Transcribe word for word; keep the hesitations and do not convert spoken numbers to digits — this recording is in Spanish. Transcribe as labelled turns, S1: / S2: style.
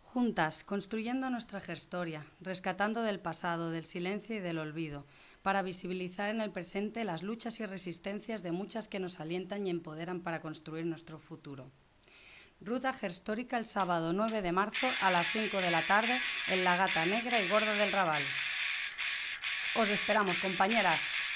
S1: Juntas, construyendo nuestra gestoria, rescatando del pasado, del silencio y del olvido, para visibilizar en el presente las luchas y resistencias de muchas que nos alientan y empoderan para construir nuestro futuro. Ruta Gestórica el sábado nueve de marzo a las cinco de la tarde en La Gata Negra y Gorda del Raval. Os esperamos, compañeras.